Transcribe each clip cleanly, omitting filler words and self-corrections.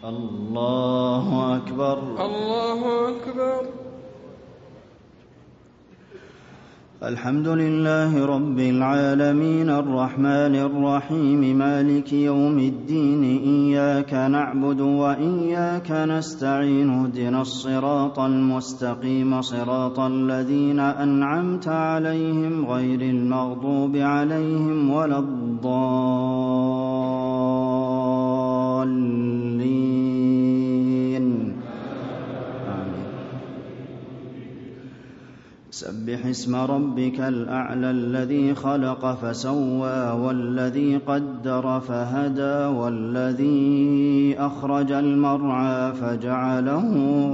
الله أكبر. الله أكبر. الحمد لله رب العالمين الرحمن الرحيم مالك يوم الدين إياك نعبد وإياك نستعين اهدنا الصراط المستقيم صراط الذين أنعمت عليهم غير المغضوب عليهم ولا الضالين. سبح اسم ربك الأعلى الذي خلق فسوى والذي قدر فهدى والذي أخرج المرعى فجعله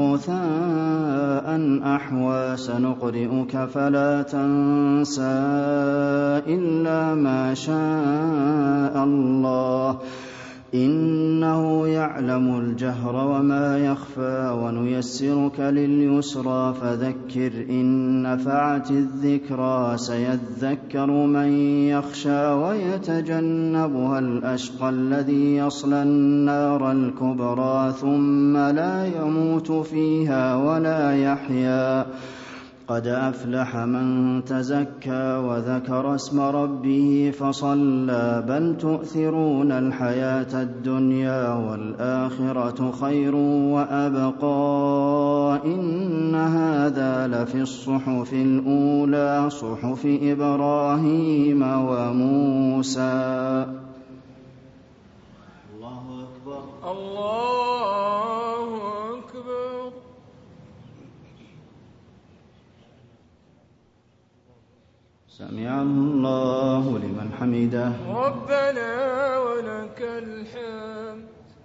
غثاء أحوى سنقرئك فلا تنسى إلا ما شاء الله إنه يعلم الجهر وما يخفى ونيسرك لليسرى فذكر إن نفعت الذكرى سيذكر من يخشى ويتجنبها الأشقى الذي يصلى النار الكبرى ثم لا يموت فيها ولا يحيا قد أفلح من تزكى وذكر اسم ربه فصلى بل تؤثرون الحياة الدنيا والآخرة خير وأبقى إن هذا لفي الصحف الأولى صحف إبراهيم وموسى. الله أكبر. الله أكبر. سمع الله لمن حمده. ربنا ولك الحمد.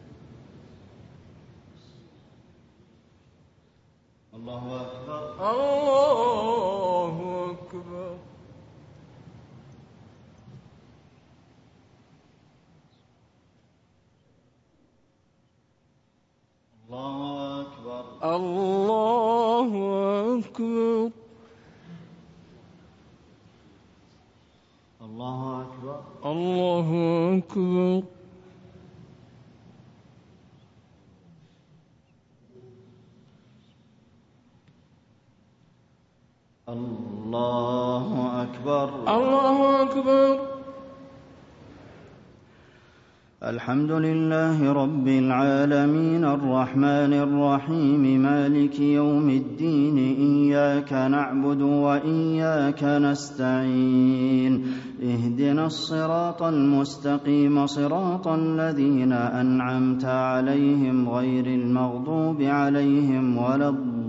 الله أكبر. الله أكبر. الله أكبر. الله أكبر. الله أكبر. الله أكبر. الله أكبر. الله أكبر. الحمد لله رب العالمين الرحمن الرحيم مالك يوم الدين إياك نعبد وإياك نستعين اهدنا الصراط المستقيم صراط الذين أنعمت عليهم غير المغضوب عليهم ولا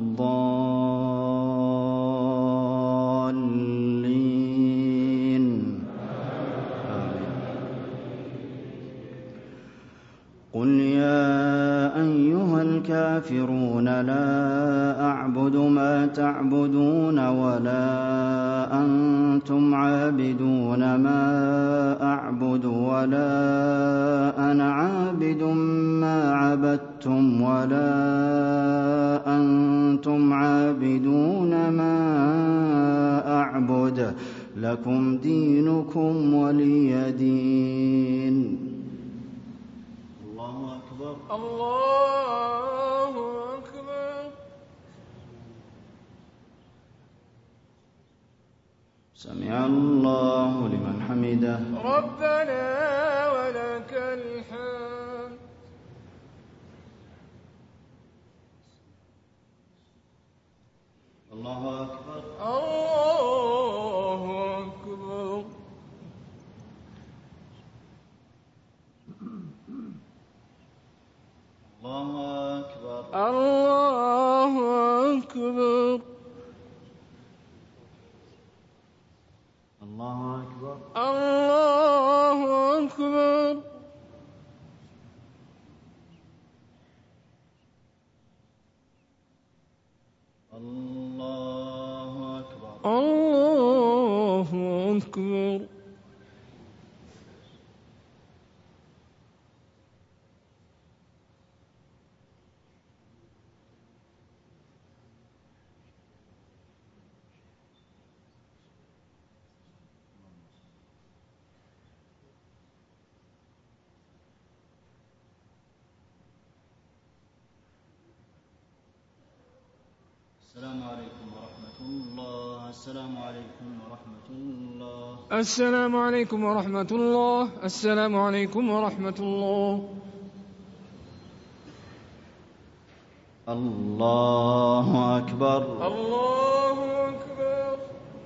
الضالين. قل يا أيها الكافرون لا أعبد ما تعبدون ولا أنتم عابدون ما أعبد ولا أنا عابد ما عبدتم ولا أنتم عابدون ما أعبد لكم دينكم ولي دين. الله أكبر. الله أكبر. سمع الله لمن حمده. ربنا ولك الحمد. الله أكبر. الله أكبر. الله أكبر. الله أكبر. الله أكبر. الله أكبر. الله أكبر. الله أكبر. السلام عليكم ورحمة الله. السلام عليكم ورحمة الله. السلام عليكم ورحمة الله. السلام عليكم ورحمة الله. الله أكبر. الله أكبر.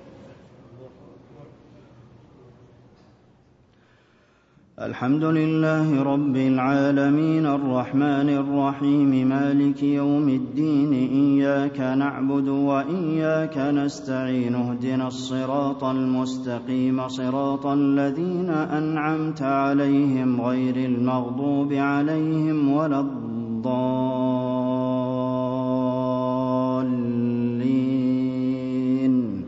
الحمد لله رب العالمين الرحمن الرحيم مالك يوم الدين إياك نعبد وإياك نستعين اهدنا الصراط المستقيم صراط الذين أنعمت عليهم غير المغضوب عليهم ولا الضالين.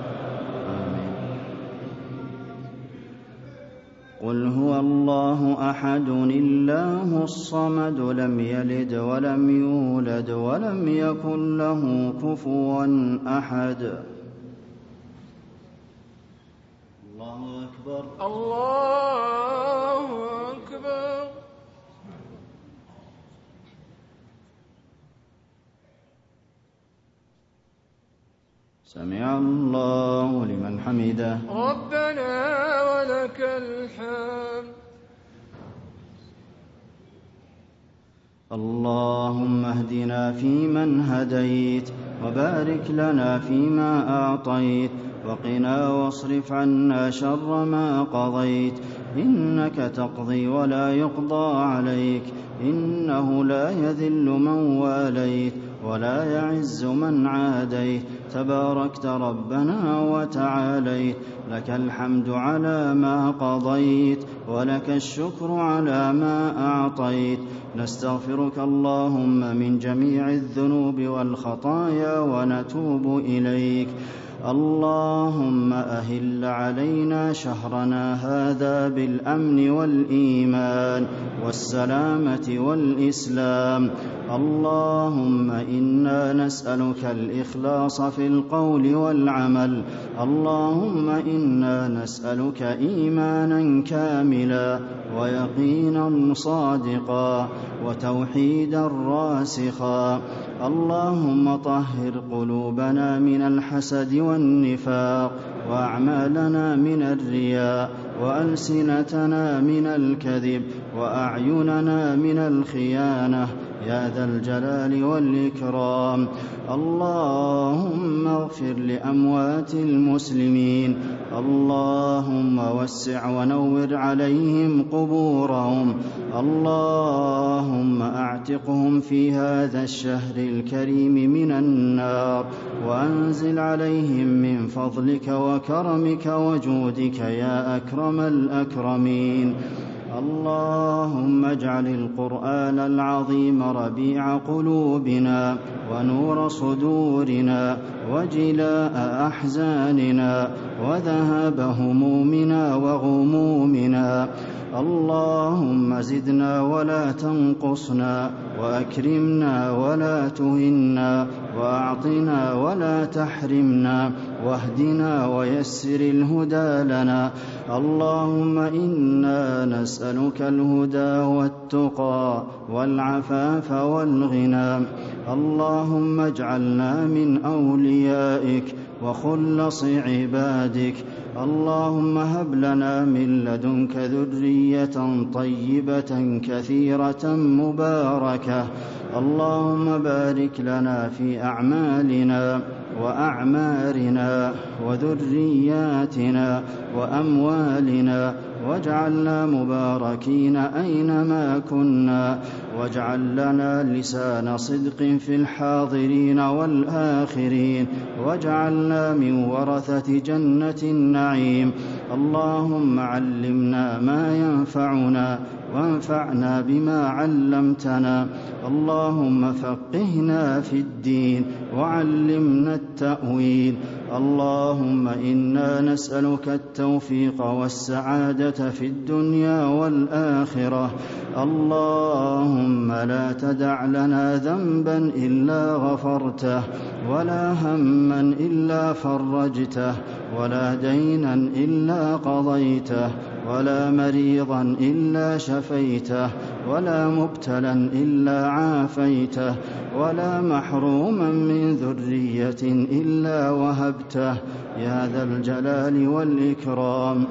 قل هو الله أحد الله الصمد لم يلد ولم يولد ولم يكن له كفوا أحد. الله أكبر. الله أكبر. سمع الله لمن حمده. ربنا ولك الحمد. اللهم اهدنا فيمن هديت وبارك لنا فيما أعطيت وقنا واصرف عنا شر ما قضيت إنك تقضي ولا يقضى عليك إنه لا يذل من واليت ولا يعز من عاديت تباركت ربنا وتعاليت لك الحمد على ما قضيت ولك الشكر على ما أعطيت نستغفرك اللهم من جميع الذنوب والخطايا ونتوب إليك. اللهم أهل علينا شهرنا هذا بالأمن والإيمان والسلامة والإسلام. اللهم إنا نسألك الإخلاص في القول والعمل. اللهم إنا نسألك إيمانا كاملا ويقينا صادقا وتوحيدا راسخا. اللهم طهر قلوبنا من الحسد والنفاق وأعمالنا من الرياء وألسنتنا من الكذب وأعيننا من الخيانة يا ذا الجلال والإكرام. اللهم اغفر لأموات المسلمين. اللهم وسع ونور عليهم قبورهم. اللهم أعتقهم في هذا الشهر الكريم من النار وأنزل عليهم من فضلك وكرمك وجودك يا أكرم الأكرمين. اللهم اجعل القرآن العظيم ربيع قلوبنا ونور صدورنا وجلاء أحزاننا وذهاب همومنا وغمومنا. اللهم زدنا ولا تنقصنا وأكرمنا ولا تهنا وأعطنا ولا تحرمنا واهدنا ويسر الهدى لنا. اللهم إنا نسألك الهدى والتقى والعفاف والغنى. اللهم اجعلنا من أوليائك وخلص عبادك. اللهم هب لنا من لدنك ذرية طيبة كثيرة مباركة. اللهم بارك لنا في أعمالنا وأعمارنا وذرياتنا وأموالنا واجعلنا مباركين أينما كنا واجعل لنا لسان صدق في الحاضرين والآخرين واجعلنا من ورثة جنة النعيم. اللهم علمنا ما ينفعنا وانفعنا بما علمتنا. اللهم فقهنا في الدين وعلمنا التأويل. اللهم إنا نسألك التوفيق والسعادة في الدنيا والآخرة. اللهم لا تدع لنا ذنبا إلا غفرته ولا هما إلا فرجته ولا دينا إلا قضيته ولا مريضا إلا شفيته ولا مبتلا إلا عافيته ولا محروما من ذرية إلا وهبته يا ذا الجلال والإكرام.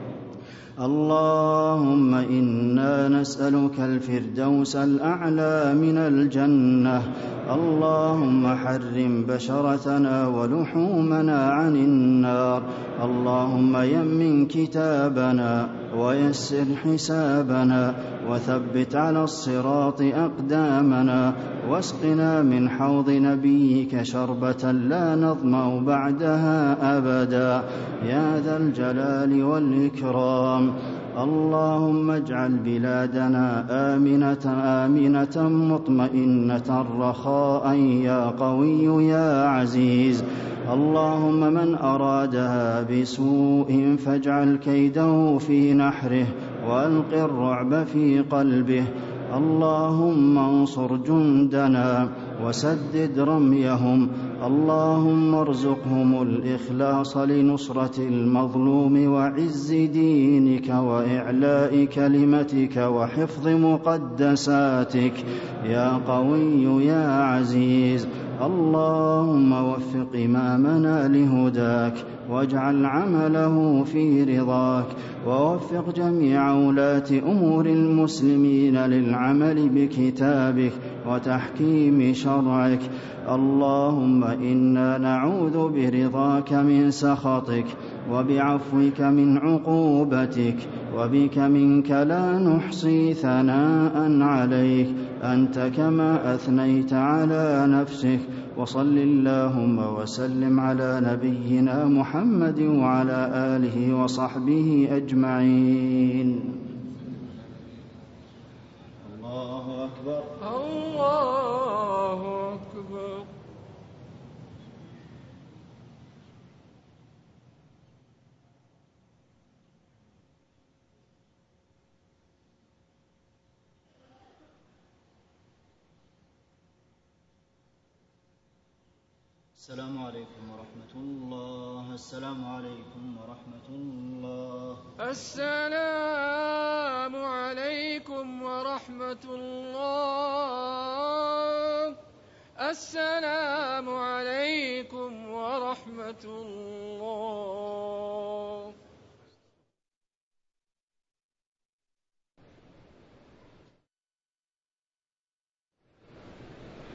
اللهم إنا نسألك الفردوس الأعلى من الجنة. اللهم حرم بشرتنا ولحومنا عن النار. اللهم يمن كتابنا ويسر حسابنا وثبت على الصراط أقدامنا واسقنا من حوض نبيك شربة لا نظمأ بعدها أبدا يا ذا الجلال والإكرام. اللهم اجعل بلادنا آمنة مطمئنة رخاء يا قوي يا عزيز. اللهم من أرادها بسوء فاجعل كيده في نحره وألق الرعب في قلبه. اللهم انصر جندنا وسدد رميهم. اللهم ارزقهم الإخلاص لنصرة المظلوم وعز دينك وإعلاء كلمتك وحفظ مقدساتك يا قوي يا عزيز. اللهم وفق إمامنا لهداك واجعل عمله في رضاك ووفق جميع ولاة أمور المسلمين للعمل بكتابك وتحكيم شرعك. اللهم إنا نعوذ برضاك من سخطك وبعفوك من عقوبتك وبك منك لا نحصي ثناء عليك أنت كما أثنيت على نفسك. وصل اللهم وسلم على نبينا محمد وعلى آله وصحبه أجمعين. الله أكبر الله أكبر. السلام عليكم ورحمة الله. السلام عليكم ورحمة الله. السلام عليكم ورحمة الله. السلام عليكم ورحمة الله.